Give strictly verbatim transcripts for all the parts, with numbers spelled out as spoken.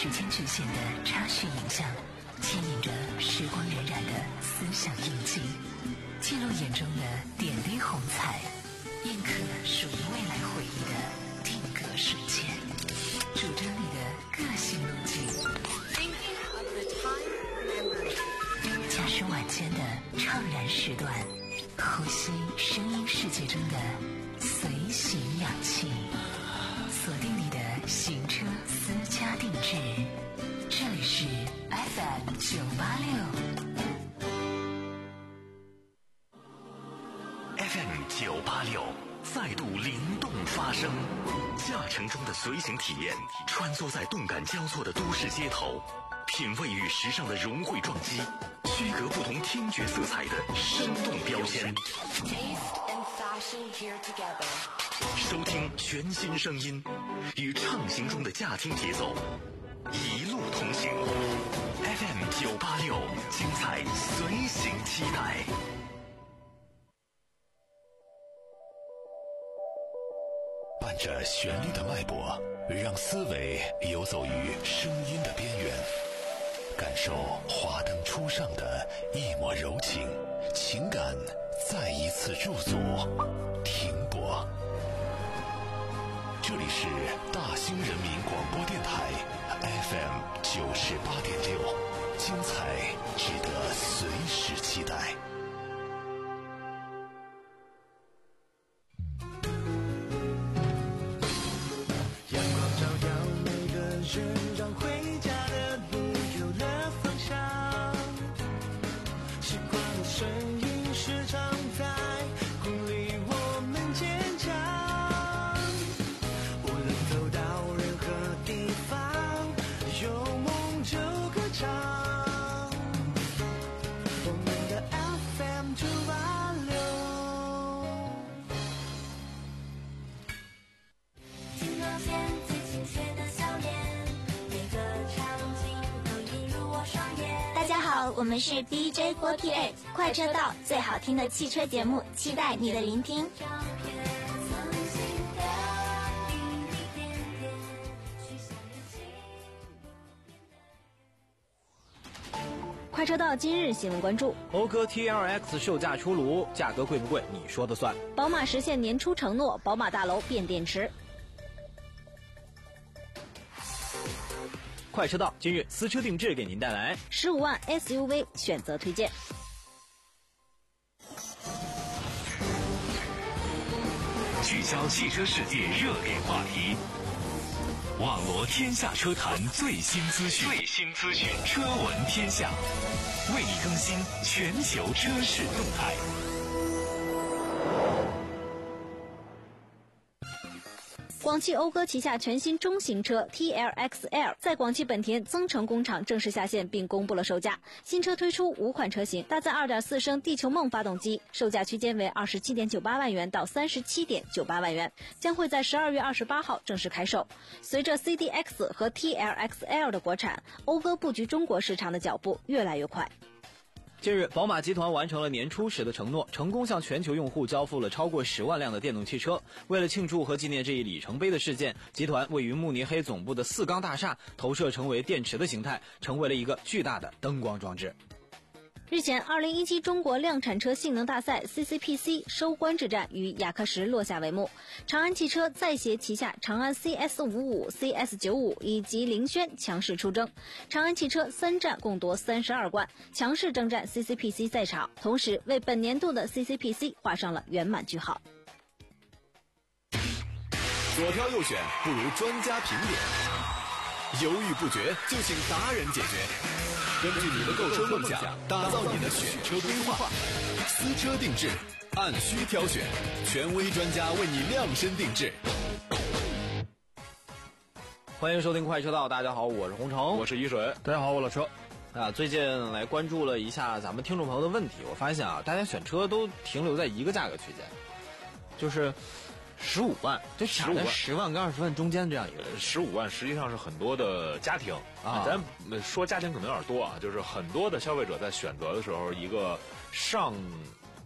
时间局限的插叙影像，牵引着时光荏苒的思想印记，记录眼中的点滴红彩，印刻属于未来回忆的定格瞬间，主张你的个性路径。驾驶晚间的怅然时段，呼吸声音世界中的随行氧气，锁定你的行车私家定制。这里是 F M 九八六 F M 九八六再度灵动发声，驾乘中的随行体验，穿梭在动感交错的都市街头，品味与时尚的融汇撞击，区隔不同听觉色彩的生动标签，收听全新声音，与畅行中的驾听节奏一路同行。 F M 九八六，精彩随行期待。伴着旋律的脉搏，让思维游走于声音的边缘，感受华灯初上的一抹柔情，情感再一次驻足停泊。这里是大兴人民广播电台 F M 九十八点六，精彩值得随时期待。 阳光照耀每个人，让回家的路有了方向。习惯的声音时常在鼓励我们坚强。无论走到任何地方，有梦就歌唱。我们的 F M 九八六。 金光线最亲切的笑脸，每个场景都映入我双眼。大家好，我们是 D J 四十八，快车道最好听的汽车节目，期待你的聆听。 快车道今日新闻关注： 讴歌 T L X 售价出炉，价格贵不贵？你说的算。 宝马实现年初承诺，宝马大楼变电池。 快车道今日私车定制给您带来十五万 S U V 选择推荐。 聚焦汽车世界热点话题，网罗天下车坛最新资讯，最新资讯，车闻天下，为你更新全球车市动态。 广汽讴歌旗下全新中型车 T L X L 在广汽本田增城工厂正式下线，并公布了售价。新车推出五款车型，搭载 二点四 升地球梦发动机，售价区间为 二十七点九八万元到 三十七点九八万元，将会在十二月二十八号正式开售。随着 C D X 和 T L X L 的国产，讴歌布局中国市场的脚步越来越快。 近日，宝马集团完成了年初时的承诺，成功向全球用户交付了超过十万辆的电动汽车。为了庆祝和纪念这一里程碑的事件，集团位于慕尼黑总部的四缸大厦投射成为电池的形态，成为了一个巨大的灯光装置。 日前，二零一七中国量产车性能大赛 C C P C 收官之战于雅克石落下帷幕。长安汽车在携旗下长安 C S 五五、C S 九五 以及凌轩强势出征，长安汽车三战共夺三十二冠，强势征战 C C P C 赛场，同时为本年度的 C C P C 画上了圆满句号。 左挑右选不如专家评点，犹豫不决就请达人解决。根据你的购车梦想，打造你的选车规划，私车定制，按需挑选，权威专家为你量身定制。 欢迎收听快车道，大家好，我是洪城， 我是一水， 大家好，我老车。啊，最近来关注了一下咱们听众朋友的问题，我发现啊，大家选车都停留在一个价格区间，就是十五万，就卡在十万跟二十万中间这样一个。 十五万实际上是很多的家庭啊， 咱说家庭可能有点多啊，就是很多的消费者在选择的时候，一个上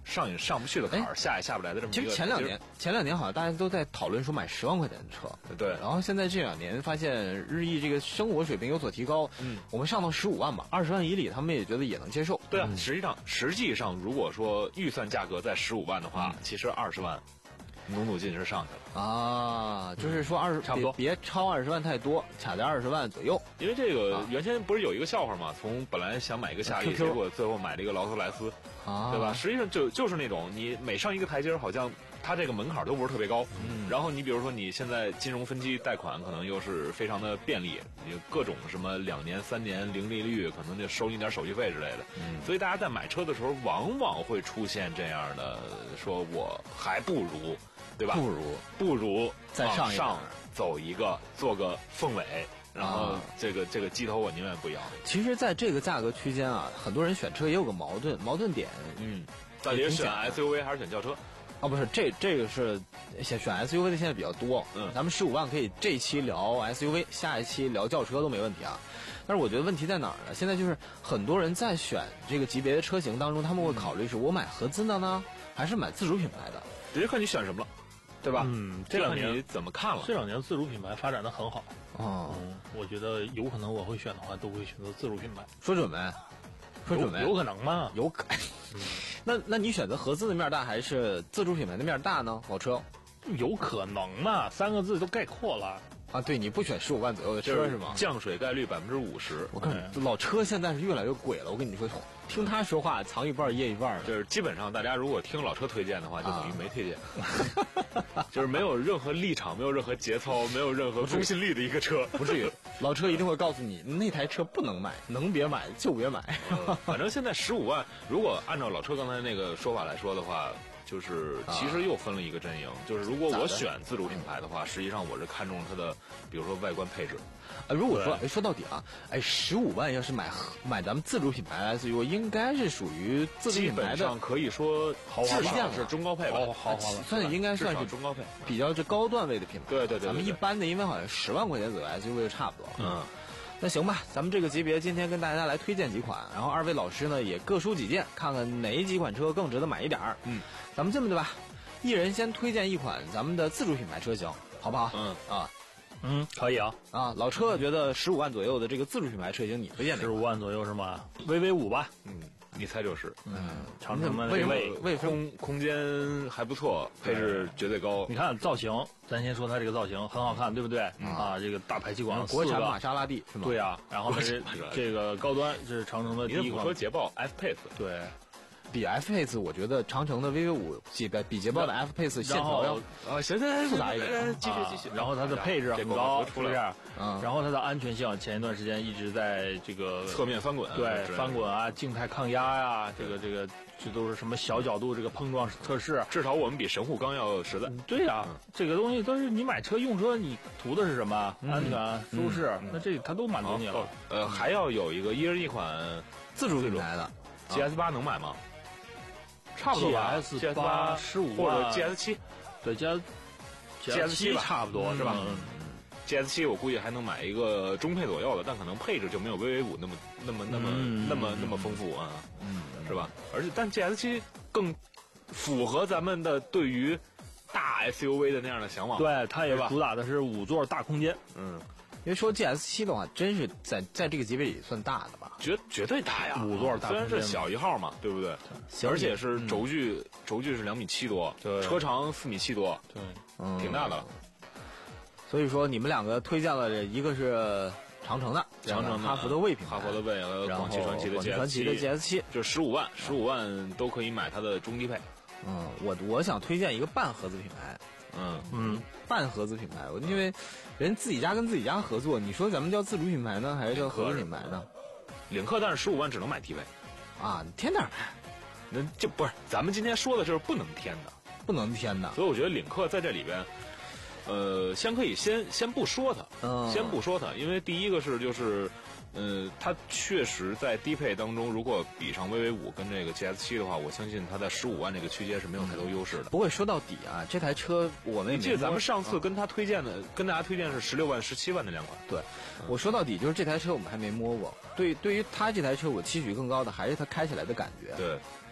上也上不去的坎儿，下也下不来的这么一个。 其实前两年，前两年好像大家都在讨论说买十万块钱的车， 对。 然后现在这两年发现日益这个生活水平有所提高，嗯，我们上到十五万吧，二十万以里他们也觉得也能接受。 对啊，嗯、实际上实际上如果说预算价格在十五万的话，嗯、其实二十万。努努劲是上去了啊，就是说二十、嗯、 差不多， 别超二十万太多，卡在二十万左右。 因为这个原先不是有一个笑话嘛，从本来想买一个夏利，结果最后买了一个劳斯莱斯，啊，对吧？实际上就就是那种你每上一个台阶，好像它这个门槛都不是特别高。嗯，然后你比如说你现在金融分期贷款可能又是非常的便利，你各种什么两年、三年零利率，可能就收你点手续费之类的。嗯，所以大家在买车的时候，往往会出现这样的，说我还不如。对吧？ 不如不如再上上走一个，做个凤尾，然后这个、啊、这个鸡头我宁愿不要。 其实，在这个价格区间啊，很多人选车也有个矛盾，矛盾点， 嗯，到底是选 S U V 还是选轿车？ 啊，不是，这这个是选选 S U V 的现在比较多。嗯，咱们十五万可以这一期聊 S U V， 下一期聊轿车都没问题啊。但是我觉得问题在哪儿呢？现在就是很多人在选这个级别的车型当中，他们会考虑是我买合资的呢，还是买自主品牌的？ 直接看你选什么了。对吧？ 嗯，这两年你怎么看了？ 这两年自主品牌发展的很好。 哦、 嗯，我觉得有可能我会选的话，都会选择自主品牌。 说准没？说准没？ 有可能吗？ 有可。嗯、那那你选择合资的面大还是自主品牌的面大呢？老车？ 有可能嘛？三个字都概括了。 啊，对，你不选十五万左右的车是吗？ 降水概率百分之五十。 我看老车现在是越来越鬼了。我跟你说，听他说话藏一半掖一半。 就是基本上大家如果听老车推荐的话，就等于没推荐，啊、就是没有任何立场，没有任何节操，没有任何公信力的一个车。 不至于，老车一定会告诉你那台车不能买，能别买就别买。 呃、反正现在十五万，如果按照老车刚才那个说法来说的话。就是其实又分了一个阵营，啊、就是如果我选自主品牌的话，实际上我是看中了它的，比如说外观配置。 呃，如果说哎说到底啊，哎十五万要是买买咱们自主品牌 S U V， 应该是属于自主品牌的， 基本上可以说豪华上是中高配吧， 豪华了， 算应该算是中高配， 比较这高段位的品牌。 对对 对, 对, 对， 咱们一般的，因为好像十万块钱左右 S U V 就差不多。 嗯。 那行吧，咱们这个级别今天跟大家来推荐几款，然后二位老师呢也各抒己见，看看哪几款车更值得买一点儿。 嗯， 咱们这么的吧，一人先推荐一款咱们的自主品牌车型，好不好？ 嗯啊， 嗯，可以啊啊，老车觉得十五万左右的这个自主品牌车型，你推荐哪？ 十五万左右是吗？V V 五吧。 嗯，你猜就是。 嗯， 长城的为为为空空间还不错，配置绝对高。 你看造型，咱先说它这个造型很好看，对不对？ 嗯、 啊，这个大排气管， 国产玛莎拉蒂是吗？ 对啊，然后是这个高端，这是长城的第一款。 说捷豹 F Pace， 对。 比 F Pace， 我觉得长城的 V V 五 比比捷豹的 F Pace 线条要啊，行行复杂一点， 继续继续。 然后它的配置很高，是不是？ 嗯。 然后它的安全性，前一段时间一直在这个侧面翻滚， 对，翻滚啊，静态抗压呀，这个这个这都是什么小角度这个碰撞测试， 至少我们比神户钢要实在。 对呀，这个东西都是你买车用车，你图的是什么？安全、舒适，那这它都满足你了。 呃，还要有一个一人一款自主品牌的 G S 八能买吗？差不多吧 ，G S 八十五或者 G S 七， 对 G S G S 七差不多是吧？ 嗯 G S 七我估计还能买一个中配左右的，但可能配置就没有 V V 五那么那么那么那么那么丰富啊，嗯，是吧？而且但 G S 七更符合咱们的对于大 S U V 的那样的向往， 对，它也主打的是五座大空间， 嗯。 因为说 G S 七的话，真是在在这个级别里算大的吧？ 绝绝对大呀， 五座大， 虽然是小一号嘛，对不对？而且是轴距，轴距是两米七多， 对， 车长四米七多， 对， 嗯， 挺大的。 所以说你们两个推荐了一个是长城的， 长城哈弗的魏品牌， 哈弗的魏和广汽传祺的 G S 七，的 G S 七， 就十五万，十五万都可以买它的中低配。 嗯，我我想推荐一个半合资品牌。 嗯嗯，半合资品牌，我因为人自己家跟自己家合作，你说咱们叫自主品牌呢，还是叫合资品牌呢？ 领克，但是十五万只能买低配啊，你添点呗。 那就不是咱们今天说的就是不能添的， 不能添的。 所以我觉得领克在这里边，呃，先可以先先不说它， 嗯， 先不说它，因为第一个是就是。呃，它确实在低配当中，如果比上 V V 五跟这个 G S 七的话，我相信它在十五万这个区间是没有太多优势的。 不过说到底啊，这台车我们也记得咱们上次跟他推荐的，嗯、跟大家推荐是十六万、十七万那两款。 对，嗯、我说到底就是这台车我们还没摸过。对，对于它这台车，我期许更高的还是它开起来的感觉。 对，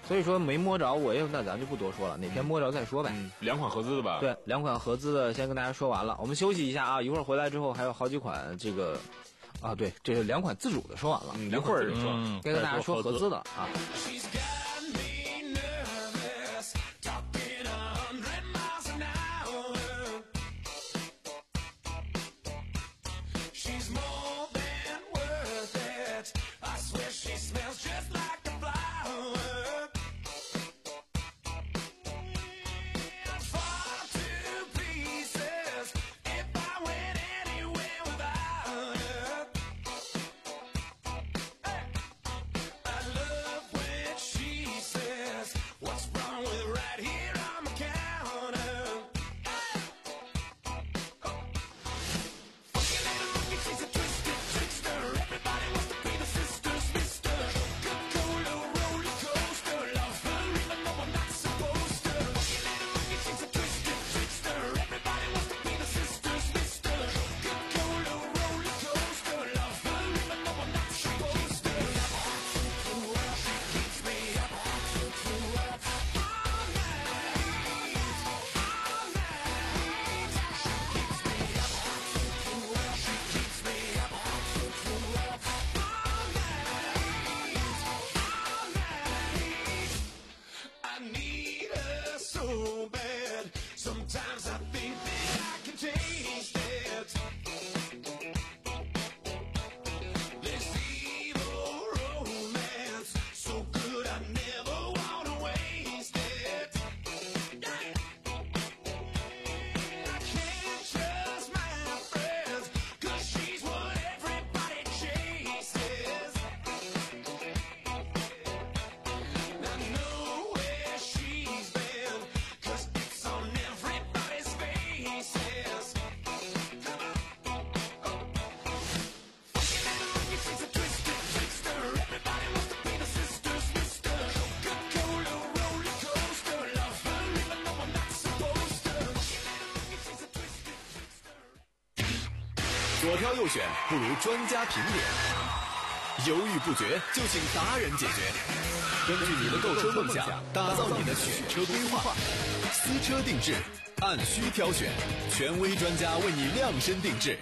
所以说没摸着，我也那咱就不多说了，哪天摸着再说呗。 嗯，两款合资的吧？ 对，两款合资的先跟大家说完了，我们休息一下啊，一会儿回来之后还有好几款这个，啊对，这是两款自主的说完了， 嗯、 一会儿嗯跟大家说合资的啊。 左挑右选不如专家评点，犹豫不决就请达人解决。根据你的购车梦想，打造你的选车规划，私车定制，按需挑选，权威专家为你量身定制。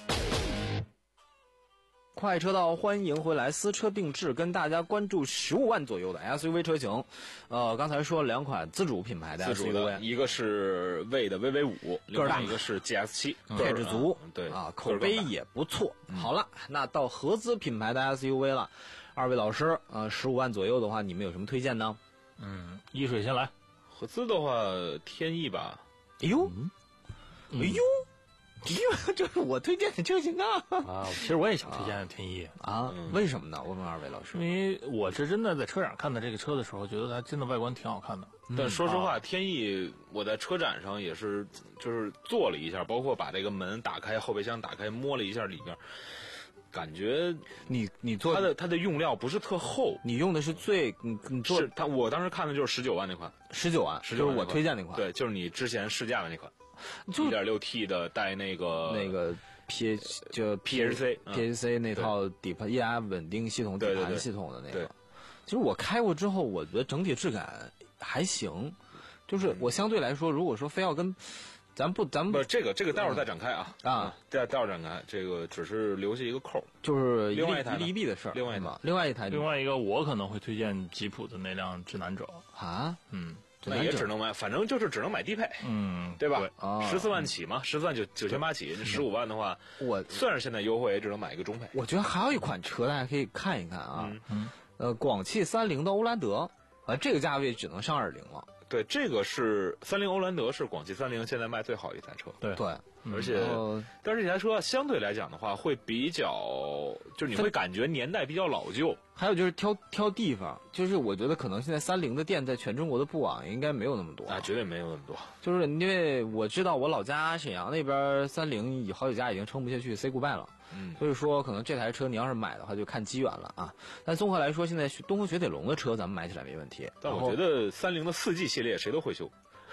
快车道，欢迎回来！私车定制，跟大家关注十五万左右的 S U V 车型。呃，刚才说了两款自主品牌的 S U V， 自主的一个是魏的 V V 五，另外一个是 G S 七， 配置足， 嗯、对啊，口碑也不错。嗯、好了，那到合资品牌的 S U V 了，二位老师，呃，十五万左右的话，你们有什么推荐呢？ 嗯，一水先来。 合资的话，天翼吧。 哎呦，嗯、哎呦。因为这是我推荐的车型啊！ 啊，其实我也想推荐天翼啊，嗯、为什么呢？我问二位老师， 因为我是真的在车展看的这个车的时候，觉得它真的外观挺好看的。 嗯、但说实话，啊、天翼我在车展上也是就是坐了一下，包括把这个门打开，后备箱打开，摸了一下里边，感觉你你做它的它的用料不是特厚， 你用的是最你你做是它我当时看的就是十九万那款， 十九万， 十九万就是我推荐那款， 对，就是你之前试驾的那款。一点六 T 的带那个那个 P 就 P H C P H C 那套底盘液压稳定系统底盘系统的那个，其实我开过之后，我觉得整体质感还行，就是我相对来说，如果说非要跟咱不咱们不这个这个待会儿再展开啊啊， 待待会儿展开，这个只是留下一个扣， 就是另外一台一利弊的事儿， 另外一台， 另外一台， 另外一个我可能会推荐吉普的那辆智囊者啊， 嗯。 那也只能买，反正就是只能买低配， 嗯， 对吧？十四、 哦、 万起嘛，十四万九九千八起，这十五万的话， 我算是现在优惠，也只能买一个中配。 我觉得还有一款车大家可以看一看啊， 嗯嗯， 呃，广汽三菱的欧蓝德，啊，这个价位只能上二零了。 对，这个是三菱欧蓝德，是广汽三菱现在卖最好的一台车。 对对， 而且， 嗯、 但是这台车相对来讲的话，会比较，就是你会感觉年代比较老旧。 还有就是挑挑地方，就是我觉得可能现在三菱的店在全中国的布网应该没有那么多啊，绝对没有那么多。 就是因为我知道我老家沈阳那边三菱有好几家已经撑不下去 ，say goodbye 了。 嗯， 所以说可能这台车你要是买的话，就看机缘了啊。但综合来说，现在东风雪铁龙的车咱们买起来没问题。 但我觉得三菱的四 G 系列谁都会修。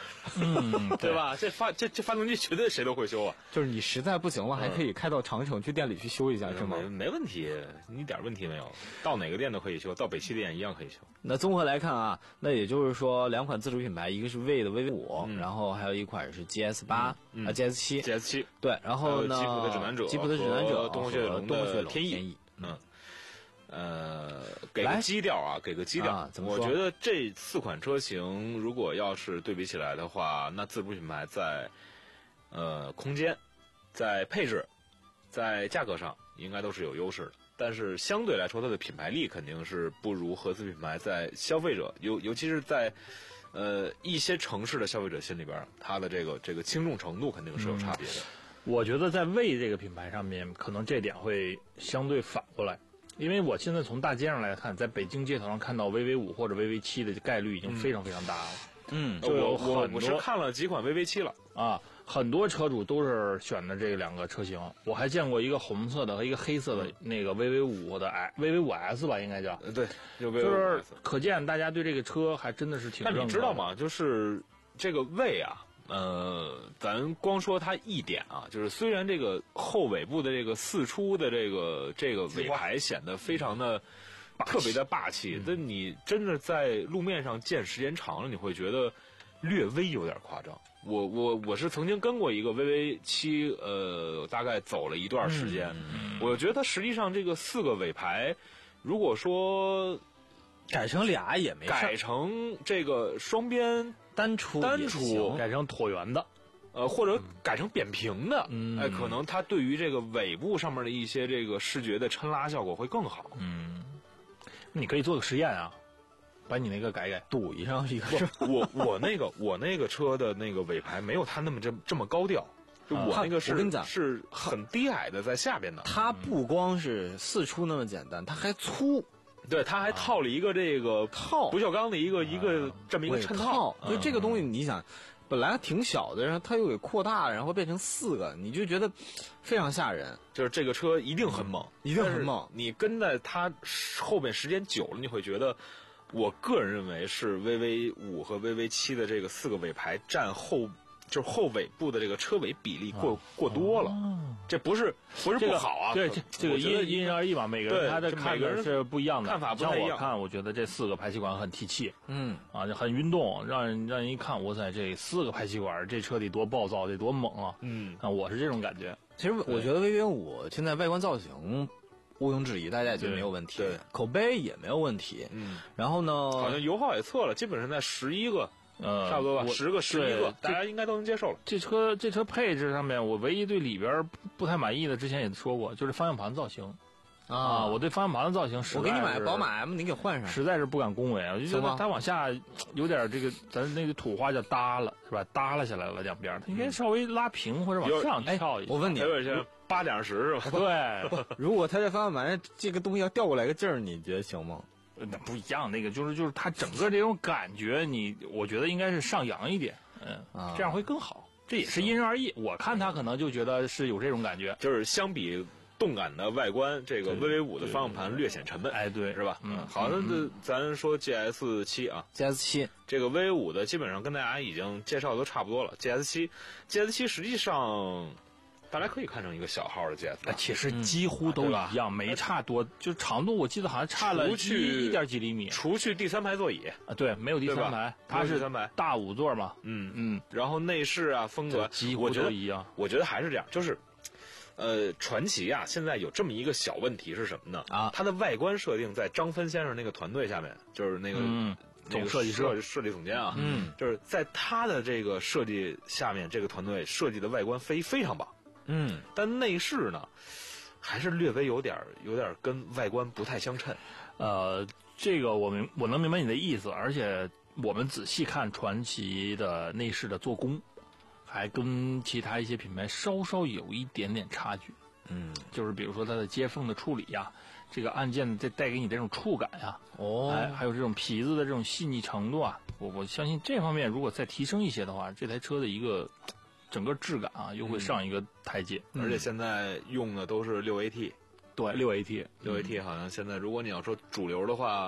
嗯， 对吧？这发这这发动机绝对谁都会修啊。 就是你实在不行了，还可以开到长城去店里去修一下，是吗？ 没没问题，一点问题没有。到哪个店都可以修，到北汽店一样可以修。 那综合来看啊，那也就是说，两款自主品牌，一个是魏的 V V 五、嗯，然后还有一款是 G S 八、嗯、啊 G S 七 G S 七对，然后呢， 吉普的指南者， 吉普的指南者， 东风雪铁龙的天翼， 嗯。呃，给个基调啊，给个基调。 啊、 我觉得这四款车型，如果要是对比起来的话，那自主品牌在呃空间、在配置、在价格上，应该都是有优势的。但是相对来说，它的品牌力肯定是不如合资品牌在消费者，尤尤其是在呃一些城市的消费者心里边，它的这个这个轻重程度肯定是有差别的。 嗯、我觉得在魏这个品牌上面，可能这点会相对反过来。因为我现在从大街上来看，在北京街头上看到 V V 五 或者 V V 七的概率已经非常非常大了。 嗯， 就有很多我是看了几款 V V 七了啊，很多车主都是选的这两个车型。我还见过一个红色的和一个黑色的那个 V V 五 的 V V 五 S 吧，应该叫。 对，就 V V 五 S。 就是可见大家对这个车还真的是挺认可的。 那你知道吗？就是这个魏啊。呃，咱光说它一点啊，就是虽然这个后尾部的这个四出的这个这个尾排显得非常的特别的霸气，但你真的在路面上见时间长了，你会觉得略微有点夸张。我我我是曾经跟过一个 V V 七，呃，大概走了一段时间，嗯、我觉得实际上这个四个尾排，如果说改成俩也没事， 改成这个双边。 单出单出改成椭圆的， 呃，或者改成扁平的， 嗯， 哎，可能它对于这个尾部上面的一些这个视觉的抻拉效果会更好。 嗯，你可以做个实验啊，把你那个改改， 堵一上一个。 我我那个我那个车的那个尾排没有它那么这这么高调，就我那个是、 啊、我跟你讲是很低矮的在下边的。 它不光是四出那么简单，它还粗。 对，它还套了一个这个套不锈钢的一个、啊、一个这么一个衬套， 所以这个东西你想，本来挺小的，然后它又给扩大，然后变成四个，你就觉得非常吓人。 就是这个车一定很猛， 嗯、一定很猛。 你跟在它后边时间久了，你会觉得，我个人认为是 V V 五 和 V V 七的这个四个尾排占后。就是后尾部的这个车尾比例过、啊、过多了，哦、这不是不是不好啊？ 这个、对，这这个因因人而异嘛，每个人他的看法是不一样的， 看法不太一样。 像我看，我觉得这四个排气管很提气， 嗯啊，就很运动，让人让人一看，哇塞，这四个排气管，这车得多暴躁，得多猛啊！ 嗯啊，我是这种感觉。 其实我觉得 V V 五现在外观造型毋庸置疑，大家也觉得没有问题， 对， 口碑也没有问题。 嗯， 然后呢， 好像油耗也测了，基本上在十一个。 呃， 差不多吧，十个、十一个，大家应该都能接受了。 这车这车配置上面，我唯一对里边不太满意的，之前也说过，就是方向盘造型啊。我对方向盘的造型， 我给你买宝马 M， 你给换上， 实在是不敢恭维啊。我就觉得它往下有点这个，咱那个土话叫耷了，是吧？耷拉下来了两边，它应该稍微拉平或者往上翘一下。 我问你， 有点八点十是吧？ 对， 如果它这方向盘这个东西要调过来个劲儿，你觉得行吗？ 那不一样，那个就是就是它整个这种感觉，你我觉得应该是上扬一点，嗯， 啊、 这样会更好。这也是因人而异，我看他可能就觉得是有这种感觉， 就是相比动感的外观，这个 V V 五 的方向盘略显沉闷， 哎，对， 是吧？ 嗯， 好，那这咱说 G S 七啊 ，G S 七这个 V V 五 的基本上跟大家已经介绍的都差不多了 ，G S 七 ，G S 七实际上。大家可以看成一个小号的 G S 八， 其实几乎都一样，嗯、没差多，就长度我记得好像差了一一点几厘米。 除去第三排座椅啊，对，没有第三排，它是三排大五座嘛， 嗯嗯， 然后内饰啊风格几乎都一样。 我觉得还是这样，就是，呃，传祺啊，现在有这么一个小问题是什么呢？ 啊， 它的外观设定在张芬先生那个团队下面，就是那个。 嗯总设计师、 设计总监啊， 嗯， 就是在他的这个设计下面，这个团队设计的外观非非常棒。 嗯， 但内饰呢，还是略微有点有点跟外观不太相称。 呃，这个我明我能明白你的意思，而且我们仔细看传祺的内饰的做工，还跟其他一些品牌稍稍有一点点差距。 嗯， 就是比如说它的接缝的处理呀，这个按键这带给你这种触感呀， 哦， 哎，还有这种皮子的这种细腻程度啊，我我相信这方面如果再提升一些的话，这台车的一个。整个质感啊，又会上一个台阶， 嗯、而且现在用的都是六 A T， 对，六 A T， 六 A T 好像现在，如果你要说主流的话，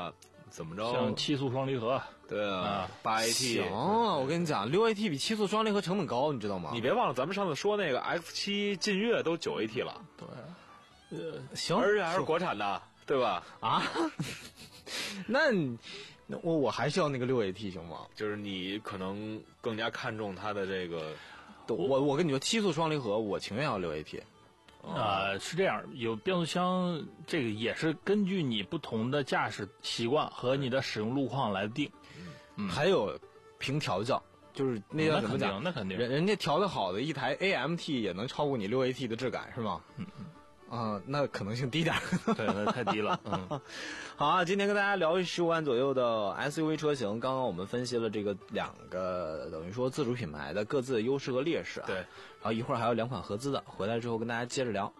怎么着？ 像七速双离合， 对啊，八 A T。 行啊，我跟你讲，六 A T 比七速双离合成本高，你知道吗？ 你别忘了，咱们上次说那个 X 七劲越都九 A T 了。 对， 呃，行， 而且还是国产的，对吧？ 啊，那那我我还是要那个六 A T 行吗？ 就是你可能更加看重它的这个。 我我跟你说，七速双离合，我情愿要六 A T。 呃，是这样，有变速箱，这个也是根据你不同的驾驶习惯和你的使用路况来定。 嗯，还有凭调教，就是那叫怎么讲？ 那肯定， 人人家调的好的一台 A M T 也能超过你六 A T 的质感，是吗？嗯嗯。啊，那可能性低点。 对，那太低了。嗯。 好啊，今天跟大家聊十五万左右的 S U V 车型。刚刚我们分析了这个两个等于说自主品牌的各自的优势和劣势啊。 对。 然后一会儿还有两款合资的，回来之后跟大家接着聊。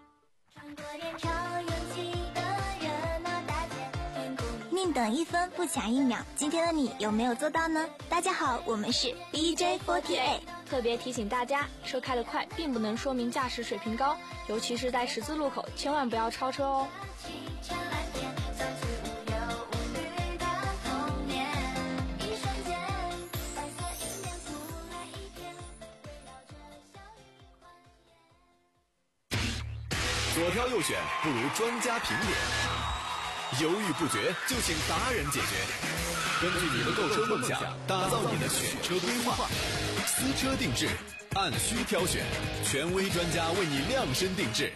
宁等一分不抢一秒，今天的你有没有做到呢？大家好，我们是 B J 四十八。 特别提醒大家，车开得快并不能说明驾驶水平高，尤其是在十字路口，千万不要超车哦。 左挑右选不如专家评点，犹豫不决就请达人解决。根据你的购车梦想，打造你的选车规划，私车定制，按需挑选，权威专家为你量身定制。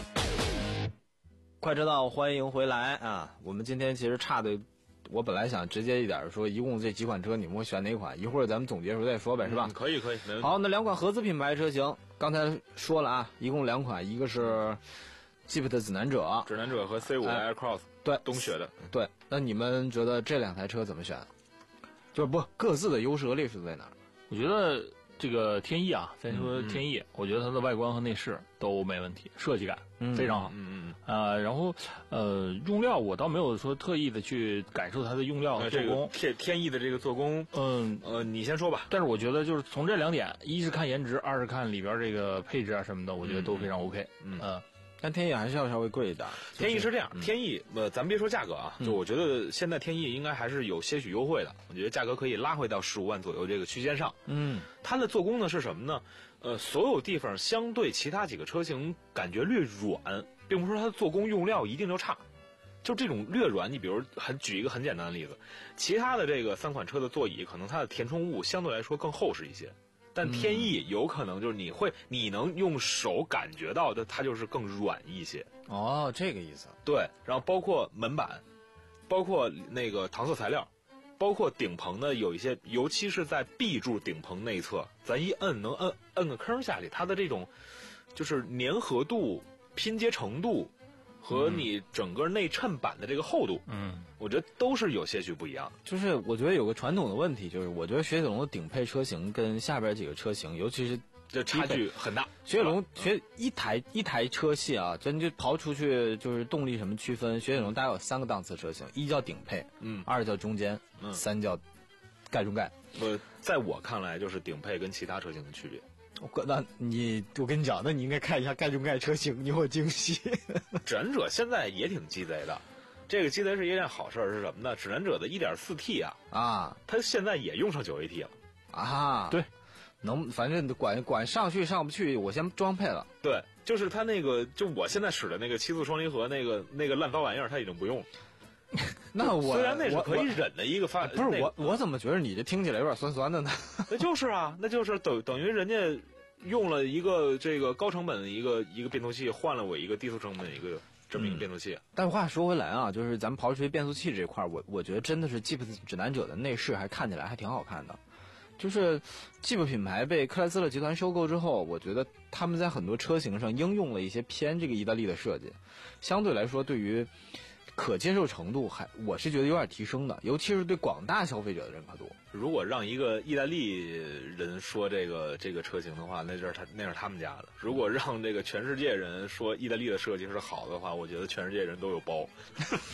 快车道，欢迎回来啊！我们今天其实差的，我本来想直接一点说，一共这几款车你们会选哪款？一会儿咱们总结的时候再说呗，是吧？ 嗯、可以可以，没问题。 好，那两款合资品牌车型，刚才说了啊，一共两款，一个是 Jeep 的指南者， 指南者和 C 五 Air Cross，、哎、 对， 东雪的。 对，那你们觉得这两台车怎么选？就是不各自的优势和劣势在哪儿？ 我觉得这个天翼啊，先说天翼、嗯，我觉得它的外观和内饰都没问题，设计感、嗯、非常好。 嗯嗯呃，然后呃，用料我倒没有说特意的去感受它的用料和做工。 天、这个、天翼的这个做工， 嗯呃，你先说吧。 但是我觉得就是从这两点，一是看颜值，二是看里边这个配置啊什么的，我觉得都非常 OK。 嗯。 呃但天翼还是要稍微贵一点。 天翼是这样，嗯、天翼呃，咱别说价格啊，就我觉得现在天翼应该还是有些许优惠的，我觉得价格可以拉回到十五万左右这个区间上。 嗯， 它的做工呢是什么呢？呃，所有地方相对其他几个车型感觉略软，并不是说它的做工用料一定就差，就这种略软。你比如很举一个很简单的例子，其他的这个三款车的座椅可能它的填充物相对来说更厚实一些。但天翼有可能就是你会，你能用手感觉到的，它就是更软一些。 哦，这个意思。 对，然后包括门板，包括那个搪塞材料，包括顶棚的有一些，尤其是在 B 柱顶棚内侧，咱一摁能摁摁个坑下去，它的这种就是粘合度、拼接程度和你整个内衬板的这个厚度， 嗯， 我觉得都是有些许不一样的。 就是我觉得有个传统的问题，就是我觉得雪铁龙的顶配车型跟下边几个车型，尤其是这差距很大。 雪铁龙雪一台一台车系啊，真就刨出去就是动力什么区分，雪铁龙大概有三个档次车型，一叫顶配， 嗯， 二叫中间， 嗯， 三叫盖中盖。 呃，在我看来，就是顶配跟其他车型的区别。 我那你我跟你讲，那你应该看一下盖中盖车型，你会有惊喜。 指南者现在也挺鸡贼的，这个鸡贼是一件好事儿，是什么呢？指南者的 一点四 T 啊啊， 它现在也用上九 A T 了啊， 对， 能反正管管上去上不去，我先装配了。 对，就是它那个，就我现在使的那个七速双离合那个那个烂糟玩意儿，它已经不用了。 那我虽然那是可以忍的一个发， 不是我我怎么觉得你这听起来有点酸酸的呢？ 那就是啊，那就是等等于人家用了一个这个高成本的一个一个变速器，换了我一个低速成本的一个这么一个变速器。 嗯、但话说回来啊，就是咱们刨除变速器这块，我我觉得真的是 Jeep 指南者的内饰还看起来还挺好看的。就是 Jeep 品牌被克莱斯勒集团收购之后，我觉得他们在很多车型上应用了一些偏这个意大利的设计，相对来说对于可接受程度还我是觉得有点提升的，尤其是对广大消费者的认可度。 如果让一个意大利人说这个这个车型的话，那就是他那是他们家的。如果让这个全世界人说意大利的设计是好的话，我觉得全世界人都有包。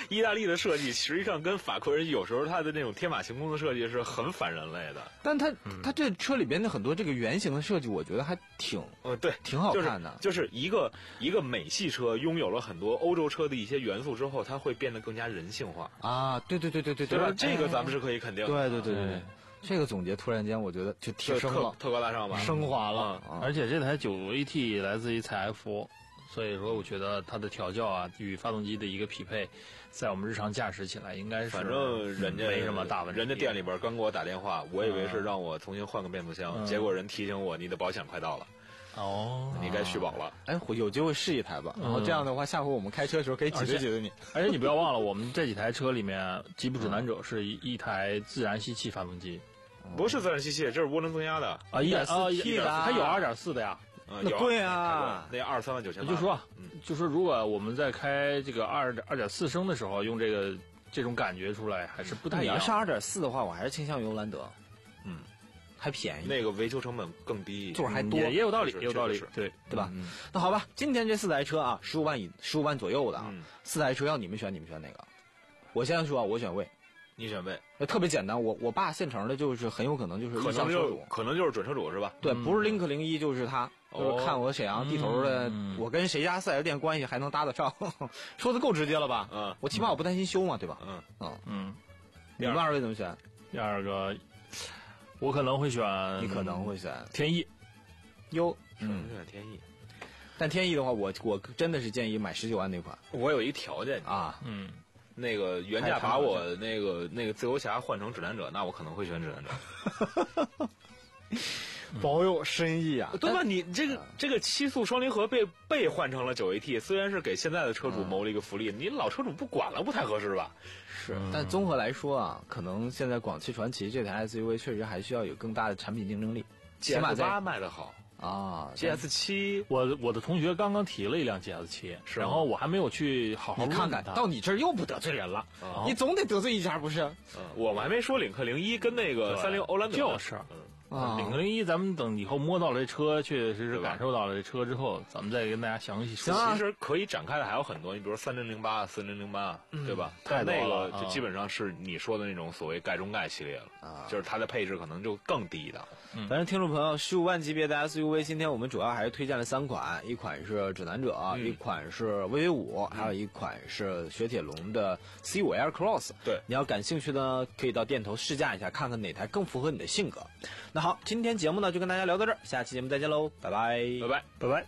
意大利的设计实际上跟法国人有时候它的那种天马行空的设计是很反人类的。 但它它这车里边的很多这个圆形的设计，我觉得还挺呃对， 挺好看的。 就是、就是一个一个美系车拥有了很多欧洲车的一些元素之后，它会变得更加人性化啊！对对对对对对吧？这个咱们是可以肯定的。 对对对对对。这个总结突然间我觉得就提升了， 特高大上吧， 升华了。 嗯、而且这台九 A T 来自于采 F， 所以说我觉得它的调教啊与发动机的一个匹配，在我们日常驾驶起来应该是反正人家没什么大问题。 人家店里边刚给我打电话，我以为是让我重新换个变速箱，嗯、结果人提醒我你的保险快到了。 哦， 你该续保了。 哎，有机会试一台吧。然后这样的话，下回我们开车的时候可以挤兑挤兑你。 而且你不要忘了，我们这几台车里面，吉普指南者是一一台自然吸气发动机。 不是自然吸气，这是涡轮增压的啊，一点四 T 的，它有二点四的呀。 那贵啊， 那二十三万九千。 就说，就说如果我们在开这个二二点四升的时候，用这个这种感觉出来，还是不太一样。 你要是二点四的话，我还是倾向于欧蓝德，嗯，还便宜， 那个维修成本更低， 座还多， 也也有道理，也有道理，对对吧？那好吧，今天这四台车啊，十五万以十五万左右的啊，四台车要你们选，你们选哪个？我先说，我选魏。 你选魏， 特别简单，我我爸现成的，就是很有可能就是可能就可能就是准车主是吧？ 对，不是林克零一就是他，就是看我沈阳地头的，我跟谁家四 S 店关系还能搭得上，说的够直接了吧？嗯，我起码我不担心修嘛，对吧？嗯嗯嗯，你们二位怎么选？ 第二个，我可能会选， 你可能会选天翼， 优， 嗯，选天翼。 但天翼的话，我我真的是建议买十九万那款。 我有一条件啊， 嗯。 那个原价把我那个那个自由侠换成指南者，那我可能会选指南者。 保有深意啊， 对吧？你这个这个七速双离合被被换成了九 A T， 虽然是给现在的车主谋了一个福利，你老车主不管了，不太合适吧？ 是，但综合来说啊，可能现在广汽传祺这台 S U V 确实还需要有更大的产品竞争力，起码八卖得好。 啊 ，G S 七， 我我的同学刚刚提了一辆 G S 七，然后我还没有去好好看看，到你这儿又不得罪人了，你总得得罪一家不是？ 嗯，我们还没说领克零一跟那个三菱欧蓝德， 就是。啊，领克零一，咱们等以后摸到了这车，确确实实感受到了这车之后，咱们再跟大家详细说。 其实可以展开的还有很多，你比如三零零八、四零零八，对吧？ 太那个就基本上是你说的那种所谓盖中盖系列了，啊，就是它的配置可能就更低的。 反正听众朋友，十五万级别的 S U V， 今天我们主要还是推荐了三款，一款是指南者，一款是威威五，还有一款是雪铁龙的 C 五 Air Cross。 对， 你要感兴趣呢，可以到店头试驾一下，看看哪台更符合你的性格。那好，今天节目呢就跟大家聊到这儿，下期节目再见喽，拜拜， 拜拜， 拜拜。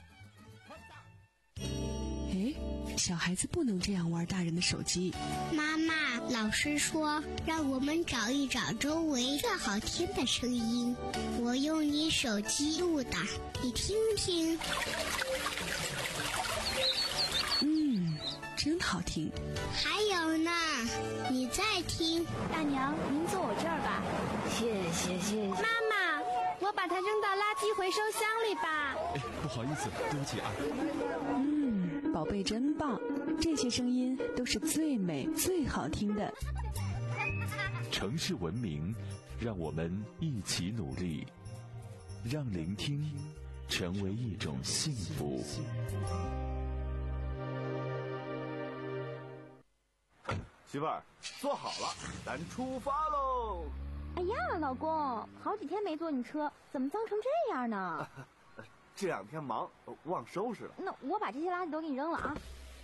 哎，小孩子不能这样玩大人的手机。 妈妈，老师说让我们找一找周围最好听的声音，我用你手机录的，你听听。 嗯，真好听。 还有呢，你再听。 大娘，您坐我这儿吧。 谢谢谢谢。 妈妈，我把它扔到垃圾回收箱里吧。 哎，不好意思，对不起啊。 嗯，宝贝真棒，这些声音都是最美最好听的。 城市文明，让我们一起努力，让聆听成为一种幸福。 媳妇儿，坐好了，咱出发喽！ 哎呀，老公，好几天没坐你车，怎么脏成这样呢？ 这两天忙，忘收拾了。 那我把这些垃圾都给你扔了啊！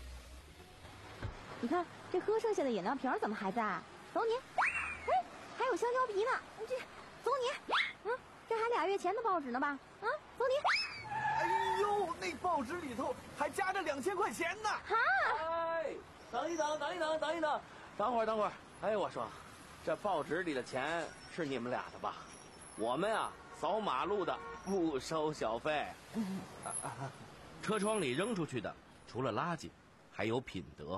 你看这喝剩下的饮料瓶怎么还在？走你！哎，还有香蕉皮呢，这走你！嗯，这还俩月前的报纸呢吧？啊，走你！ 哎呦，那报纸里头还夹着两千块钱呢！ 哈！ 哎，等一等，等一等，等一等，等会儿，等会儿。哎，我说，这报纸里的钱是你们俩的吧？我们啊，扫马路的不收小费。车窗里扔出去的，除了垃圾，还有品德。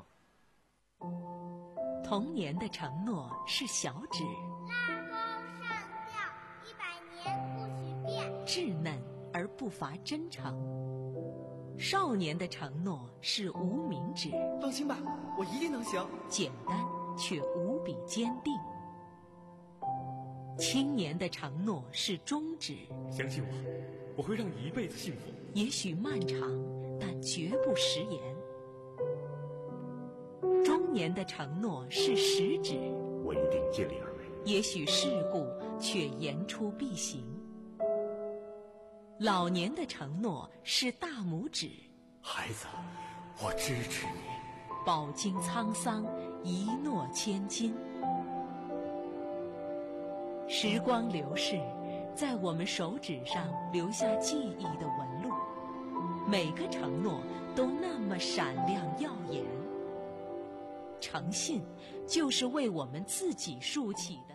童年的承诺是小指， 拉钩上吊一百年不许变， 稚嫩而不乏真诚。少年的承诺是无名指， 放心吧，我一定能行。 简单却无比坚定。青年的承诺是中指， 相信我，我会让你一辈子幸福。 也许漫长，但绝不食言。中年的承诺是实质， 我一定尽力而为。 也许事故却言出必行。老年的承诺是大拇指， 孩子，我支持你。 饱经沧桑，一诺千金。时光流逝，在我们手指上留下记忆的纹路，每个承诺都那么闪亮耀眼。诚信就是为我们自己竖起的